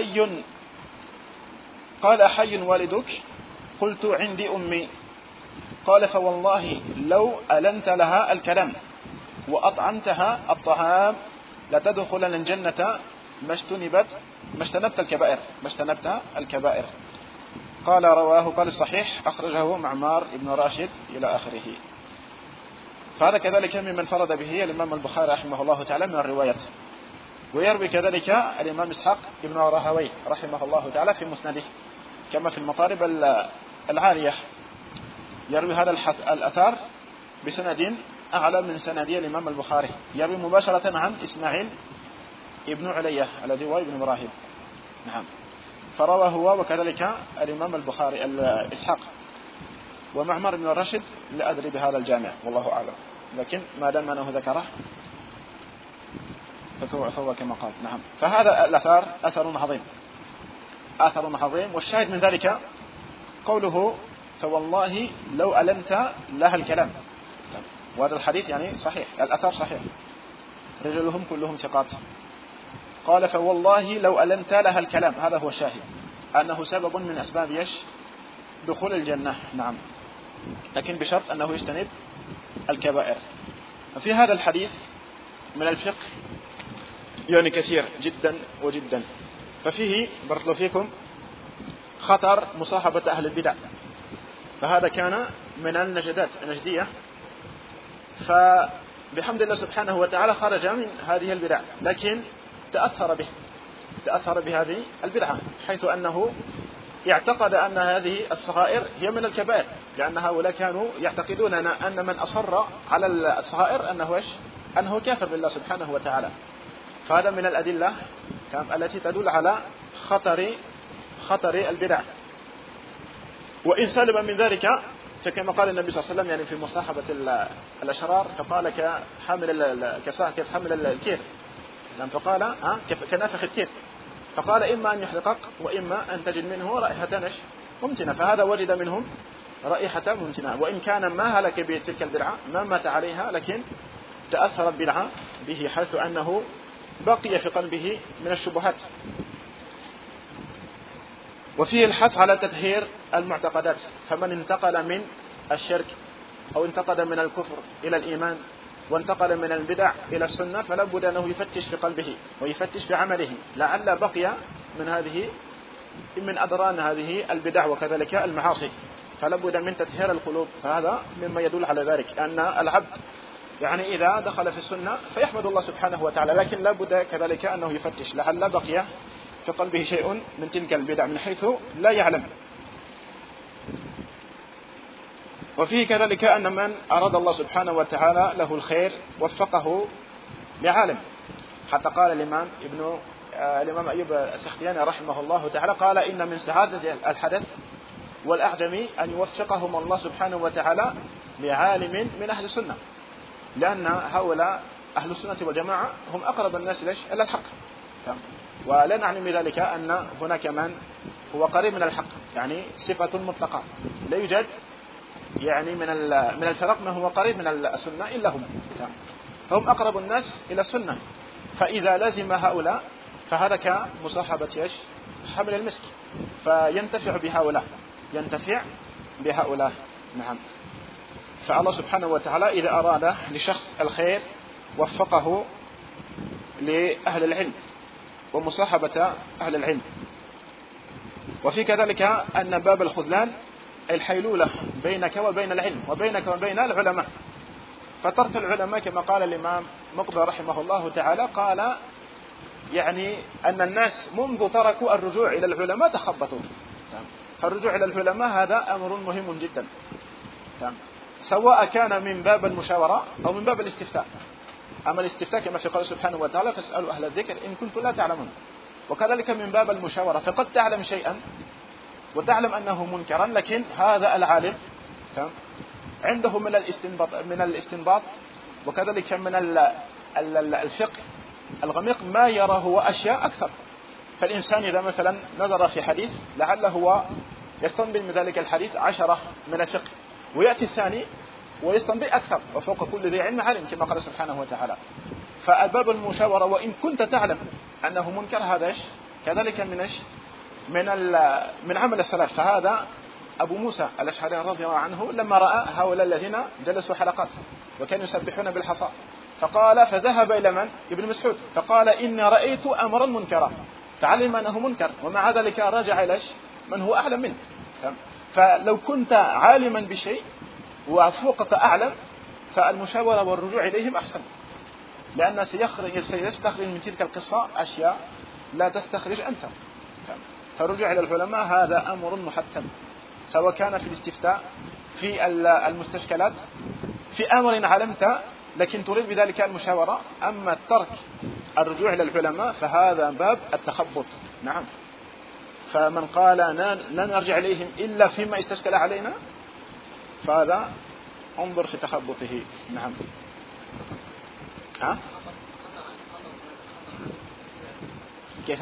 أحي والدك؟ قلت عندي أمي. قال فوالله لو ألنت لها الكلام وأطعمتها الطعام لتدخلن الجنة ما اجتنبت الكبائر. قال رواه، قال الصحيح أخرجه معمار ابن راشد إلى آخره. فهذا كذلك ممن فرد به الإمام البخاري رحمه الله تعالى من الروايات. ويروي كذلك الإمام إسحاق ابن راهويه رحمه الله تعالى في مسنده، كما في المطارب العالية، يروي هذا الأثار بسند أعلى من سند الإمام البخاري، يروي مباشرة عن إسماعيل ابن علية الذي هو ابن إبراهيم. نعم. فروى هو وكذلك الإمام البخاري إسحاق. ومعمر بن راشد لا أدري بهذا الجامع والله أعلم، لكن ما دام أنه ذكره فهو كما قال. نعم. فهذا الأثار أثر عظيم، والشاهد من ذلك قوله فوالله لو ألنت لها الكلام، وهذا الحديث يعني صحيح، الأثر صحيح، رجلهم كلهم ثقات. قال فوالله لو ألنت لها الكلام، هذا هو الشاهد، أنه سبب من أسباب دخول الجنة. نعم. لكن بشرط أنه يجتنب الكبائر. ففي هذا الحديث من الفقه يعني كثير جدا وجدا. ففيه بارك الله فيكم خطر مصاحبة أهل البدع، فهذا كان من النجدات النجدية، فبحمد الله سبحانه وتعالى خرج من هذه البدع، لكن تأثر بهذه البدعة، حيث أنه يعتقد أن هذه الصغائر هي من الكبائر، لأن هؤلاء كانوا يعتقدون أن من أصر على الصغائر أنه كافر بالله سبحانه وتعالى. فهذا من الأدلة التي تدل على خطر البدع. وإن سلم من ذلك فكما قال النبي صلى الله عليه وسلم يعني في مصاحبة الأشرار، فقال كحامل الكير، فقال كنافخ الكير، فقال إما أن يحرقك وإما أن تجد منه رائحة ممتنة، فهذا وجد منهم رائحة ممتنة، وإن كان ما هلك بتلك البدعة ما مات عليها، لكن تأثر البدعة به حيث أنه بقي في قلبه من الشبهات. وفيه الحث على تطهير المعتقدات، فمن انتقل من الشرك أو انتقل من الكفر إلى الإيمان وانتقل من البدع إلى السنة فلا بد أنه يفتش في قلبه ويفتش في عمله لعل بقي من أدران هذه البدع وكذلك المعاصي، فلا بد من تطهير القلوب. فهذا مما يدل على ذلك أن العبد يعني إذا دخل في السنة فيحمد الله سبحانه وتعالى، لكن لا بد كذلك أنه يفتش لعل بقي في قلبه شيء من تلك البدع من حيث لا يعلم. وفيه كذلك أن من أراد الله سبحانه وتعالى له الخير وفقه لعالم، حتى قال الإمام أيوب السختياني رحمه الله تعالى قال إن من سعادة الحدث والأعجمي أن يوفقهم الله سبحانه وتعالى لعالم من أهل السنة، لأن هؤلاء أهل السنة والجماعة هم أقرب الناس إلى الحق، ولا نعني بذلك أن هناك من هو قريب من الحق، يعني صفة مطلقة، لا يوجد يعني من الفرق ما هو قريب من السنة إلا هم أقرب الناس إلى السنة. فإذا لازم هؤلاء فهذا كمصاحبة حبل المسك، فينتفع بهؤلاء نعم. فالله سبحانه وتعالى إذا أراد لشخص الخير وفقه لأهل العلم ومصاحبة أهل العلم. وفي كذلك أن باب الخذلان الحيلولة بينك وبين العلم وبينك وبين العلماء، فترك العلماء كما قال الإمام مقبل رحمه الله تعالى قال يعني أن الناس منذ تركوا الرجوع إلى العلماء تخبطوا. فالرجوع إلى العلماء هذا أمر مهم جدا، سواء كان من باب المشاورة أو من باب الاستفتاء. أما الاستفتاء كما في قول سبحانه وتعالى فاسألوا أهل الذكر إن كنتم لا تعلمون، وكذلك من باب المشاورة، فقد تعلم شيئا وتعلم أنه منكرا لكن هذا العالم عنده من الاستنباط وكذلك من الفقه الغميق ما يرى هو أشياء أكثر. فالإنسان إذا مثلا نظر في حديث لعله هو يستنبط من ذلك الحديث 10 من الفقه، ويأتي الثاني ويستنبط أكثر، وفوق كل ذي علم علم كما قال سبحانه وتعالى. فالباب المشاورة وإن كنت تعلم أنه منكر هذا كذلك من عمل السلف. فهذا أبو موسى الأشعري رضي الله عنه لما رأى هؤلاء الذين جلسوا حلقات وكانوا يسبحون بالحصى فذهب إلى من؟ ابن مسعود فقال إني رأيت أمرا منكرا، فعلم أنه منكر ومع ذلك راجع إلى من هو أعلم منه. فلو كنت عالما بشيء وفوقك أعلم فالمشاورة والرجوع إليهم أحسن، لأن سيستخرج من تلك القصة أشياء لا تستخرج أنت. فالرجوع إلى العلماء هذا أمر محتم، سواء كان في الاستفتاء في المستشكلات في أمر علمت لكن تريد بذلك المشاورة. أما ترك الرجوع إلى العلماء فهذا باب التخبط نعم. فمن قال لا نرجع إليهم إلا فيما استشكل علينا فهذا انظر في تخبطه نعم. كيف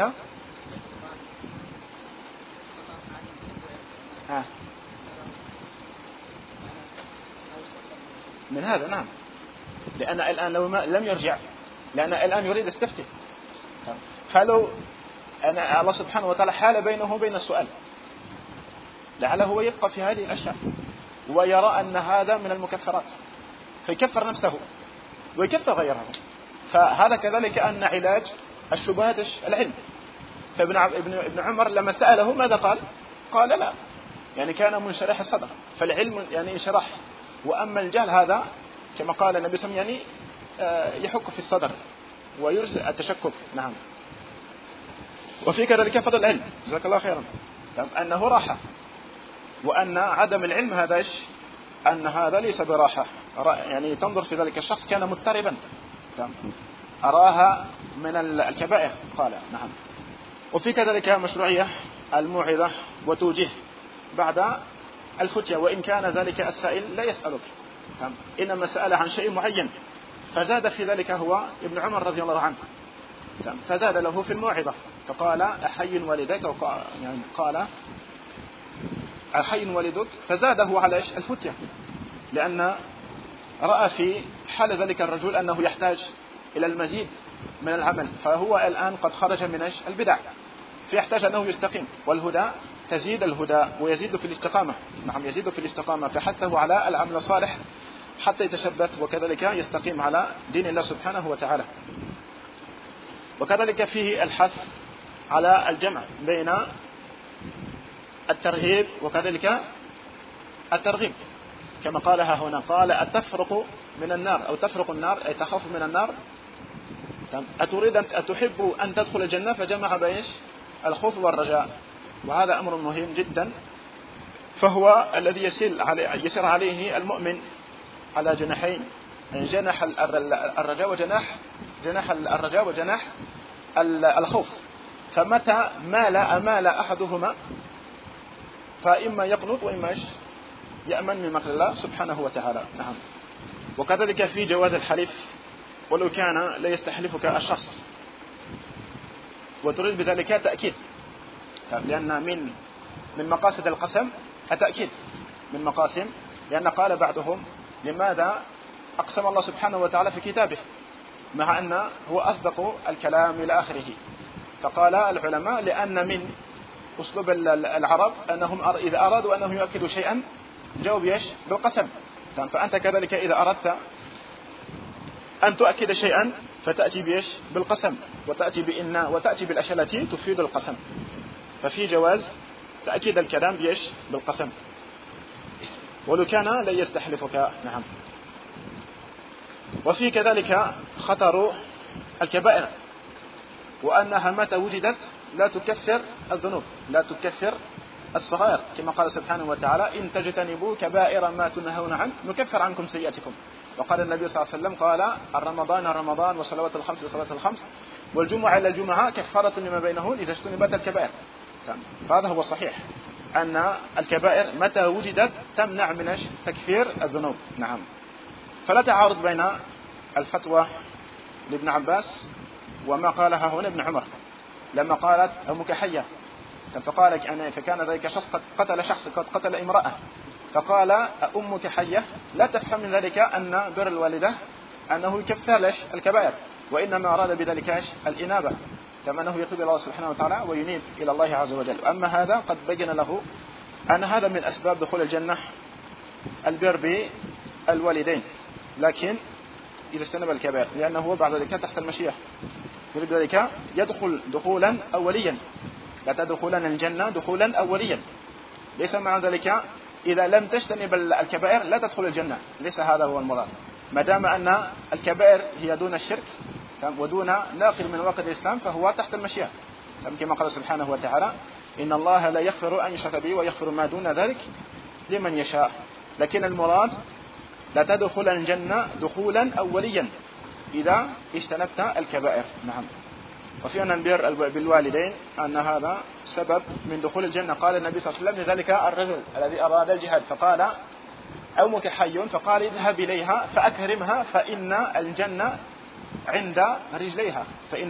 من هذا نعم، لأن الآن لو لم يرجع لأن الآن يريد استفتي، فلو أنا الله سبحانه وتعالى حال بينه وبين السؤال لعله هو يبقى في هذه الأشياء ويرى أن هذا من المكفرات فيكفر نفسه ويكفر غيره. فهذا كذلك أن علاج الشبهات العلم. فابن عمر لما سأله ماذا قال لا، يعني كان منشرح الصدر، فالعلم يعني انشراح، وأما الجهل هذا كما قال النبي صلى الله عليه وسلم يعني يحك في الصدر ويرسل التشكك نعم. وفي كذلك فضل العلم جزاك الله خيرا أنه راحة، وأن عدم العلم هذا أن هذا ليس براحة، يعني تنظر في ذلك الشخص كان مضطربا أراها من الكبائر قال نعم. وفي كذلك مشروعية الموعظة وتوجيه بعد الفتية، وإن كان ذلك السائل لا يسألك إنما سأل عن شيء معين فزاد في ذلك هو ابن عمر رضي الله عنه، فزاد له في الموعظة فقال أحي والدك، يعني قال أحي والدك، فزاده على الفتية، لأن رأى في حال ذلك الرجل أنه يحتاج إلى المزيد من العمل، فهو الآن قد خرج من البدع، فيحتاج أنه يستقيم، والهدى تزيد الهدى ويزيد في الاستقامة. نعم، يزيد في الاستقامة، فحثه على العمل الصالح حتى يتثبت وكذلك يستقيم على دين الله سبحانه وتعالى. وكذلك فيه الحث على الجمع بين الترهيب وكذلك الترغيب، كما قالها هنا، قال أتفرق من النار أو تفرق النار أي تخاف من النار، أتريد أن تحب أن تدخل الجنة، فجمع بين الخوف والرجاء، وهذا أمر مهم جدا. فهو الذي يسير عليه المؤمن على جناحين، يعني جناح الرجاء وجناح الخوف. فمتى أمال أحدهما فإما يقنط وإما يأمن من مكر الله سبحانه وتعالى. نعم. وكذلك في جواز الحلف ولو كان لا يستحلفك الشخص، وتريد بذلك تأكيد، لأن من مقاصد القسم التأكيد، من مقاسم، لأن قال بعضهم لماذا أقسم الله سبحانه وتعالى في كتابه مع أن هو أصدق الكلام إلى آخره؟ فقال العلماء لأن من أسلوب العرب أنهم إذا أرادوا أنهم يؤكدوا شيئا جاوب بالقسم. فأنت كذلك إذا أردت أن تؤكد شيئا فتأتي بالقسم، وتأتي بإن، وتأتي بالأشياء التي تفيد القسم. ففي جواز تأكيد الكلام بالقسم ولو كان لا يستحلفك. نعم. وفي كذلك خطر الكبائر، وأنها متى وجدت لا تكفر الذنوب، لا تكفر الصغائر، كما قال سبحانه وتعالى إن تجتنبوا كبائر ما تنهون عنه نكفر عنكم سيئاتكم. وقال النبي صلى الله عليه وسلم قال رمضان وصلوات الخمس وصلاة الخمس والجمعة إلى الجمعة كفارة لما بينهن إذا اجتنبت الكبائر. فهذا هو الصحيح، أن الكبائر متى وجدت تمنع من تكفير الذنوب. نعم. فلا تعارض بين الفتوى لابن عباس وما قالها هنا ابن عمر لما قالت أمك حية، فكان ذلك شخص قد قتل امرأة، فقال أمك حية، لا تفهم من ذلك أن بر الوالدة أنه يكفر الكبائر، وإنما أراد بذلك الإنابة، كما أنه يتوب إلى الله سبحانه وتعالى وينيب إلى الله عز وجل. أما هذا قد بين له أن هذا من أسباب دخول الجنة البر بالوالدين، لكن إذا استنب الكبائر، لأنه بعد ذلك تحت المشيئة، يريد ذلك يدخل دخولا أوليا، لا تدخلن الجنة دخولا أوليا، ليس مع ذلك إذا لم تجتنب الكبائر لا تدخل الجنة، ليس هذا هو المراد، ما دام أن الكبائر هي دون الشرك ودون ناقل من واقع الإسلام فهو تحت المشيئة، كما قال سبحانه وتعالى إن الله لا يغفر أن يشرك به ويغفر ما دون ذلك لمن يشاء. لكن المراد لا تدخل الجنة دخولا أوليا إذا اجتنبت الكبائر. نعم. وفي أن البر بالوالدين أن هذا سبب من دخول الجنة. قال النبي صلى الله عليه وسلم لذلك الرجل الذي أراد الجهاد فقال أمك حي، فقال اذهب إليها فأكرمها فإن الجنة عند رجليها،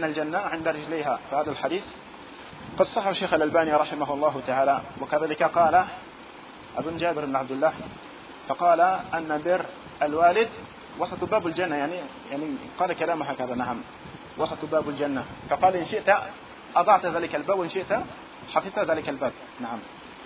فهذا الحديث قد صحه الشيخ الألباني رحمه الله تعالى. وكذلك قال ابن جابر بن عبد الله فقال أن بر الوالد وسط باب الجنة، يعني قال كلامه هكذا. نعم، وسط باب الجنة، فقال إن شئت أضعت ذلك الباب وإن شئت حفظت ذلك الباب. نعم.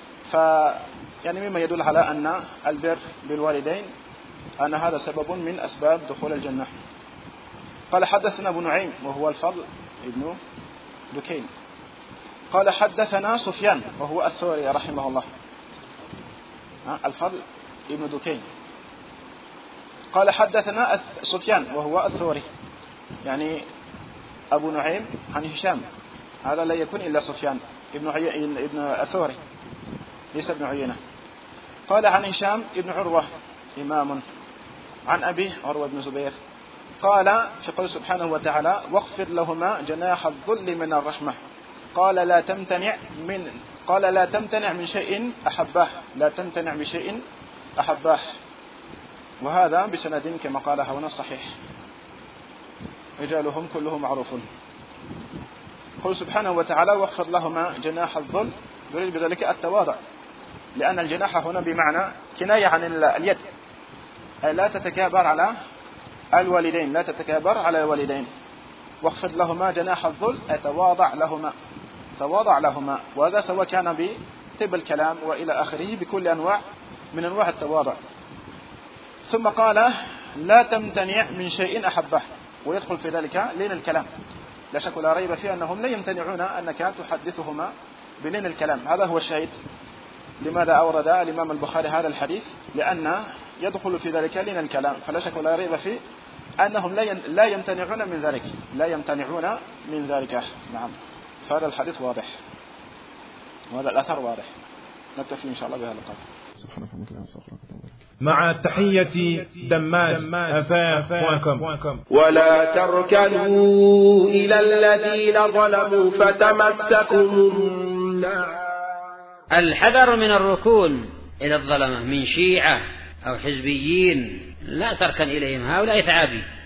مما يدل على أن البر بالوالدين أن هذا سبب من أسباب دخول الجنة. قال حدثنا أبو نعيم وهو الفضل ابن دكين قال حدثنا سفيان وهو الثوري رحمه الله، الفضل ابن دكين قال حدثنا سفيان وهو الثوري، يعني أبو نعيم عن هشام، هذا لا يكون إلا سفيان ابن الثوري ليس ابن عيينة. قال عن هشام ابن عروة إمام عن أبيه عروة بن زبير قال في قوله سبحانه وتعالى واخفض لهما جناح الذل من الرحمة قال لا تمتنع من شيء أحباه، لا تمتنع بشيء أحباه، وهذا بسند كما قال هنا صحيح، رجالهم كلهم معروفون. قل سبحانه وتعالى واخفض لهما جناح الذل، يريد بذلك التواضع، لأن الجناح هنا بمعنى كناية عن اليد، أي لا تتكابر على الوالدين، لا تتكابر على الوالدين. واخفض لهما جناح الذل، أتواضع لهما، تواضع لهما. وهذا سواء كان بطب الكلام وإلى آخره، بكل أنواع من أنواع التواضع. ثم قال لا تمتنع من شيء أحبه، ويدخل في ذلك لين الكلام. لا شك ولا ريب في أنهم لا يمتنعون أنك تحدثهما بلين الكلام. هذا هو الشاهد. لماذا أورد الإمام البخاري هذا الحديث؟ لأن يدخل في ذلك لين الكلام، فلا شك ولا ريب في أنهم لا يمتنعون من ذلك، لا يمتنعون من ذلك. نعم، فهذا الحديث واضح وهذا الأثر واضح. نكتفي إن شاء الله بهذا القدر. سبحانك اللهم وبحمدك. مع تحية دماج أفاف.com. ولا تركنوا إلى الذين ظلموا فتمسكم النار. الحذر من الركون إلى الظلمة من شيعة أو حزبيين، لا تركن إليهم، هؤلاء ثعابين.